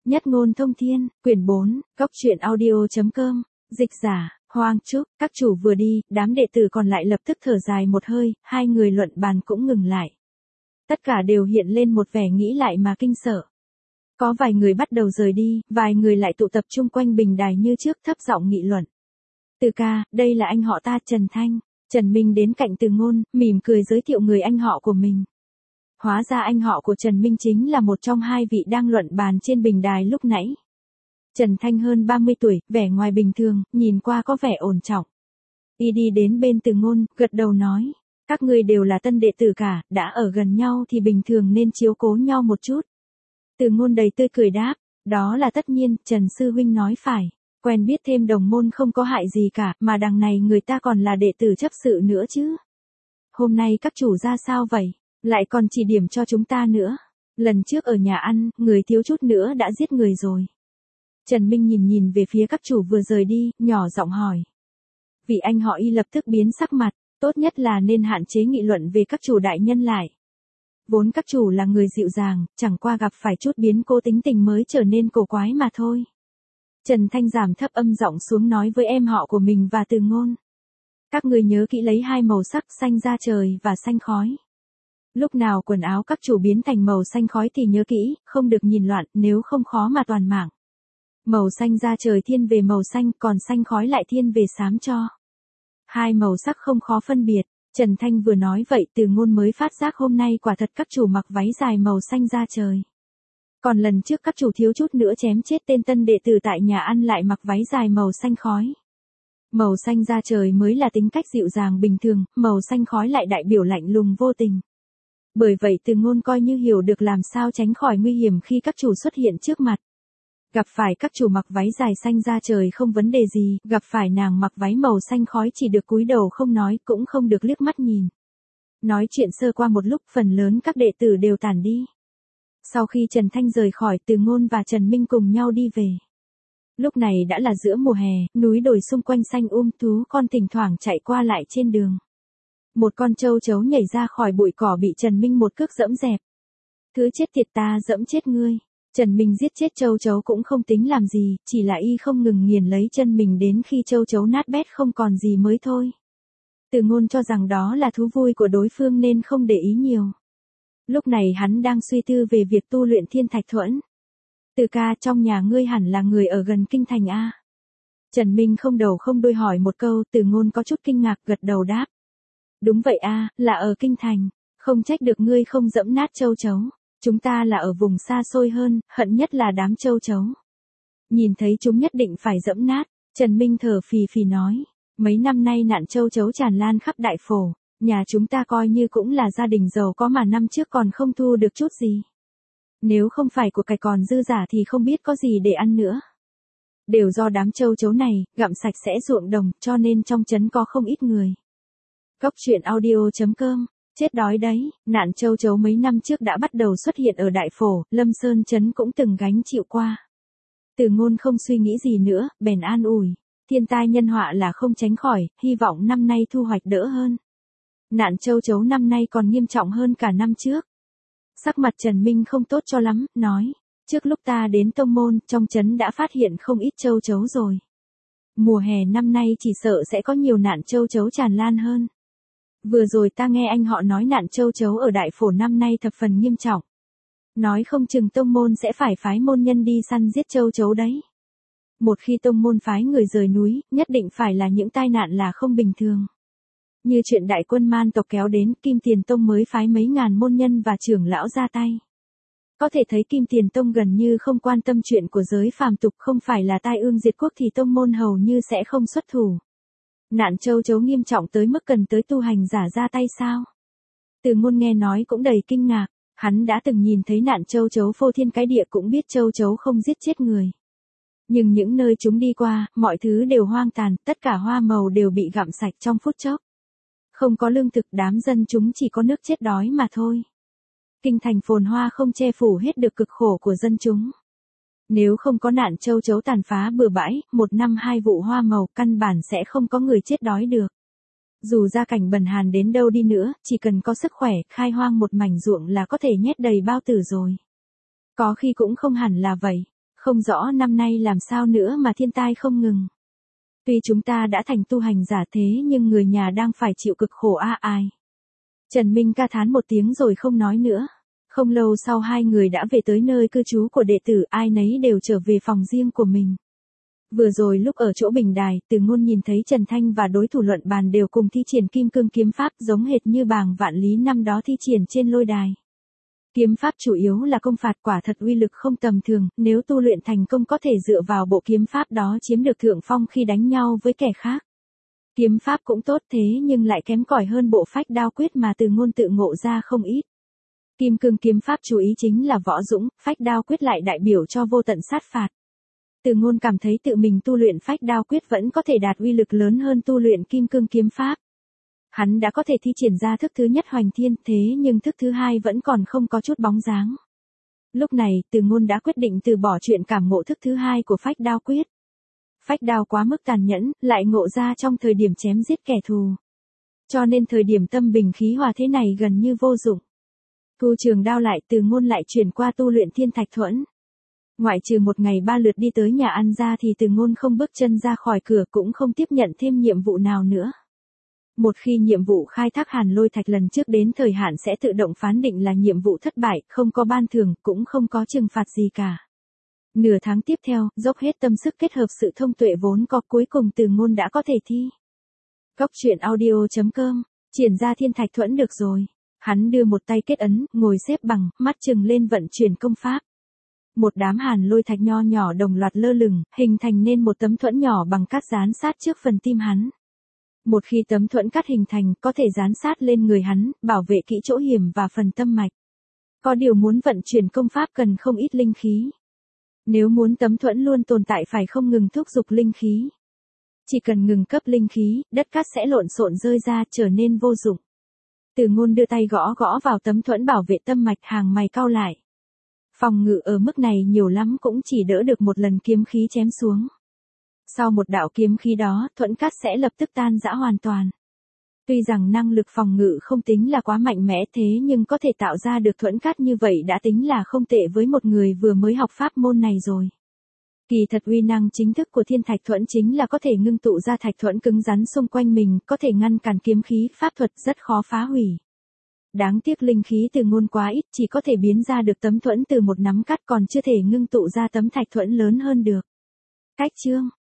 Nhất ngôn thông thiên, quyển 4, góc truyện audio.com, dịch giả, Hoang Trúc, các chủ vừa đi, đám đệ tử còn lại lập tức thở dài một hơi, hai người luận bàn cũng ngừng lại. Tất cả đều hiện lên một vẻ nghĩ lại mà kinh sợ. Có vài người bắt đầu rời đi, vài người lại tụ tập chung quanh bình đài như trước thấp giọng nghị luận. Từ ca, đây là anh họ ta Trần Thanh. Trần Minh đến cạnh Từ Ngôn, mỉm cười giới thiệu người anh họ của mình. Hóa ra anh họ của Trần Minh chính là một trong hai vị đang luận bàn trên bình đài lúc nãy. Trần Thanh hơn 30 tuổi, vẻ ngoài bình thường, nhìn qua có vẻ ổn trọng. Y đi đến bên Từ Ngôn, gật đầu nói, các ngươi đều là tân đệ tử cả, đã ở gần nhau thì bình thường nên chiếu cố nhau một chút. Từ Ngôn đầy tươi cười đáp, đó là tất nhiên, Trần Sư Huynh nói phải. Quen biết thêm đồng môn không có hại gì cả, mà đằng này người ta còn là đệ tử chấp sự nữa chứ. Hôm nay các chủ ra sao vậy? Lại còn chỉ điểm cho chúng ta nữa. Lần trước ở nhà ăn, người thiếu chút nữa đã giết người rồi. Trần Minh nhìn về phía các chủ vừa rời đi, nhỏ giọng hỏi. Vị anh họ Y lập tức biến sắc mặt, tốt nhất là nên hạn chế nghị luận về các chủ đại nhân lại. Vốn các chủ là người dịu dàng, chẳng qua gặp phải chút biến cố tính tình mới trở nên cổ quái mà thôi. Trần Thanh giảm thấp âm giọng xuống nói với em họ của mình và Từ Ngôn. Các người nhớ kỹ lấy hai màu sắc xanh da trời và xanh khói. Lúc nào quần áo các chủ biến thành màu xanh khói thì nhớ kỹ, không được nhìn loạn, nếu không khó mà toàn mạng. Màu xanh da trời thiên về màu xanh, còn xanh khói lại thiên về xám cho. Hai màu sắc không khó phân biệt. Trần Thanh vừa nói vậy Từ Ngôn mới phát giác hôm nay quả thật các chủ mặc váy dài màu xanh da trời. Còn lần trước các chủ thiếu chút nữa chém chết tên tân đệ tử tại nhà ăn lại mặc váy dài màu xanh khói. Màu xanh da trời mới là tính cách dịu dàng bình thường, màu xanh khói lại đại biểu lạnh lùng vô tình. Bởi vậy Từ Ngôn coi như hiểu được làm sao tránh khỏi nguy hiểm khi các chủ xuất hiện trước mặt. Gặp phải các chủ mặc váy dài xanh da trời không vấn đề gì, gặp phải nàng mặc váy màu xanh khói chỉ được cúi đầu không nói, cũng không được liếc mắt nhìn. Nói chuyện sơ qua một lúc phần lớn các đệ tử đều tản đi. Sau khi Trần Thanh rời khỏi, Từ Ngôn và Trần Minh cùng nhau đi về. Lúc này đã là giữa mùa hè, núi đồi xung quanh xanh thú con thỉnh thoảng chạy qua lại trên đường. Một con trâu chấu nhảy ra khỏi bụi cỏ bị Trần Minh một cước dẫm dẹp. Thứ chết tiệt ta dẫm chết ngươi. Trần Minh giết chết trâu chấu cũng không tính làm gì, chỉ là y không ngừng nghiền lấy chân mình đến khi trâu chấu nát bét không còn gì mới thôi. Từ Ngôn cho rằng đó là thú vui của đối phương nên không để ý nhiều. Lúc này hắn đang suy tư về việc tu luyện thiên thạch thuẫn. Từ ca, trong nhà ngươi hẳn là người ở gần kinh thành A. Trần Minh không đầu không đuôi hỏi một câu, Từ Ngôn có chút kinh ngạc gật đầu đáp. Đúng vậy A, là ở kinh thành, không trách được ngươi không dẫm nát châu chấu. Chúng ta là ở vùng xa xôi hơn, hận nhất là đám châu chấu. Nhìn thấy chúng nhất định phải dẫm nát, Trần Minh thở phì phì nói. Mấy năm nay nạn châu chấu tràn lan khắp đại phổ. Nhà chúng ta coi như cũng là gia đình giàu có mà năm trước còn không thu được chút gì. Nếu không phải của cải còn dư giả thì không biết có gì để ăn nữa. Đều do đám châu chấu này, gặm sạch sẽ ruộng đồng, cho nên trong trấn có không ít người. Góc truyện audio.com, chết đói đấy, nạn châu chấu mấy năm trước đã bắt đầu xuất hiện ở đại phổ, Lâm Sơn trấn cũng từng gánh chịu qua. Từ Ngôn không suy nghĩ gì nữa, bèn an ủi. Thiên tai nhân họa là không tránh khỏi, hy vọng năm nay thu hoạch đỡ hơn. Nạn châu chấu năm nay còn nghiêm trọng hơn cả năm trước. Sắc mặt Trần Minh không tốt cho lắm, nói. Trước lúc ta đến tông môn, trong trấn đã phát hiện không ít châu chấu rồi. Mùa hè năm nay chỉ sợ sẽ có nhiều nạn châu chấu tràn lan hơn. Vừa rồi ta nghe anh họ nói nạn châu chấu ở đại phổ năm nay thập phần nghiêm trọng. Nói không chừng tông môn sẽ phải phái môn nhân đi săn giết châu chấu đấy. Một khi tông môn phái người rời núi, nhất định phải là những tai nạn là không bình thường. Như chuyện đại quân man tộc kéo đến, Kim Tiền Tông mới phái mấy ngàn môn nhân và trưởng lão ra tay. Có thể thấy Kim Tiền Tông gần như không quan tâm chuyện của giới phàm tục, không phải là tai ương diệt quốc thì tông môn hầu như sẽ không xuất thủ. Nạn châu chấu nghiêm trọng tới mức cần tới tu hành giả ra tay sao? Từ Ngôn nghe nói cũng đầy kinh ngạc, hắn đã từng nhìn thấy nạn châu chấu phô thiên cái địa cũng biết châu chấu không giết chết người. Nhưng những nơi chúng đi qua, mọi thứ đều hoang tàn, tất cả hoa màu đều bị gặm sạch trong phút chốc. Không có lương thực, đám dân chúng chỉ có nước chết đói mà thôi. Kinh thành phồn hoa không che phủ hết được cực khổ của dân chúng. Nếu không có nạn châu chấu tàn phá bừa bãi, một năm hai vụ hoa màu căn bản sẽ không có người chết đói được. Dù gia cảnh bần hàn đến đâu đi nữa, chỉ cần có sức khỏe, khai hoang một mảnh ruộng là có thể nhét đầy bao tử rồi. Có khi cũng không hẳn là vậy. Không rõ năm nay làm sao nữa mà thiên tai không ngừng. Tuy chúng ta đã thành tu hành giả thế nhưng người nhà đang phải chịu cực khổ ai. Trần Minh ca thán một tiếng rồi không nói nữa. Không lâu sau hai người đã về tới nơi cư trú của đệ tử, ai nấy đều trở về phòng riêng của mình. Vừa rồi lúc ở chỗ bình đài, Từ Ngôn nhìn thấy Trần Thanh và đối thủ luận bàn đều cùng thi triển kim cương kiếm pháp giống hệt như Bàng Vạn Lý năm đó thi triển trên lôi đài. Kiếm pháp chủ yếu là công phạt, quả thật uy lực không tầm thường, nếu tu luyện thành công có thể dựa vào bộ kiếm pháp đó chiếm được thượng phong khi đánh nhau với kẻ khác. Kiếm pháp cũng tốt thế nhưng lại kém cỏi hơn bộ phách đao quyết mà Từ Ngôn tự ngộ ra không ít. Kim cương kiếm pháp chú ý chính là võ dũng, phách đao quyết lại đại biểu cho vô tận sát phạt. Từ Ngôn cảm thấy tự mình tu luyện phách đao quyết vẫn có thể đạt uy lực lớn hơn tu luyện kim cương kiếm pháp. Hắn đã có thể thi triển ra thức thứ nhất Hoành Thiên, thế nhưng thức thứ hai vẫn còn không có chút bóng dáng. Lúc này, Từ Ngôn đã quyết định từ bỏ chuyện cảm ngộ thức thứ hai của phách đao quyết. Phách đao quá mức tàn nhẫn, lại ngộ ra trong thời điểm chém giết kẻ thù. Cho nên thời điểm tâm bình khí hòa thế này gần như vô dụng. Thu trường đao lại, Từ Ngôn lại chuyển qua tu luyện Thiên Thạch Thuẫn. Ngoại trừ một ngày 3 lượt đi tới nhà ăn ra thì Từ Ngôn không bước chân ra khỏi cửa, cũng không tiếp nhận thêm nhiệm vụ nào nữa. Một khi nhiệm vụ khai thác hàn lôi thạch lần trước đến thời hạn sẽ tự động phán định là nhiệm vụ thất bại, không có ban thưởng, cũng không có trừng phạt gì cả. Nửa tháng tiếp theo, dốc hết tâm sức kết hợp sự thông tuệ vốn có, cuối cùng Từ Ngôn đã có thể thi. Góc truyện audio.com, triển ra Thiên Thạch Thuẫn được rồi. Hắn đưa một tay kết ấn, ngồi xếp bằng, mắt chừng lên vận chuyển công pháp. Một đám hàn lôi thạch nho nhỏ đồng loạt lơ lửng, hình thành nên một tấm thuẫn nhỏ bằng cát dán sát trước phần tim hắn. Một khi tấm thuẫn cát hình thành, có thể dán sát lên người hắn, bảo vệ kỹ chỗ hiểm và phần tâm mạch. Có điều muốn vận chuyển công pháp cần không ít linh khí. Nếu muốn tấm thuẫn luôn tồn tại phải không ngừng thúc giục linh khí. Chỉ cần ngừng cấp linh khí, đất cát sẽ lộn xộn rơi ra, trở nên vô dụng. Từ Ngôn đưa tay gõ gõ vào tấm thuẫn bảo vệ tâm mạch, hàng mày cau lại. Phòng ngự ở mức này nhiều lắm cũng chỉ đỡ được một lần kiếm khí chém xuống. Sau một đạo kiếm khí đó, thuẫn cát sẽ lập tức tan rã hoàn toàn. Tuy rằng năng lực phòng ngự không tính là quá mạnh mẽ thế nhưng có thể tạo ra được thuẫn cát như vậy đã tính là không tệ với một người vừa mới học pháp môn này rồi. Kỳ thật uy năng chính thức của Thiên Thạch Thuẫn chính là có thể ngưng tụ ra thạch thuẫn cứng rắn xung quanh mình, có thể ngăn cản kiếm khí, pháp thuật rất khó phá hủy. Đáng tiếc linh khí Từ Ngôn quá ít, chỉ có thể biến ra được tấm thuẫn từ một nắm cát, còn chưa thể ngưng tụ ra tấm thạch thuẫn lớn hơn được. Cách chương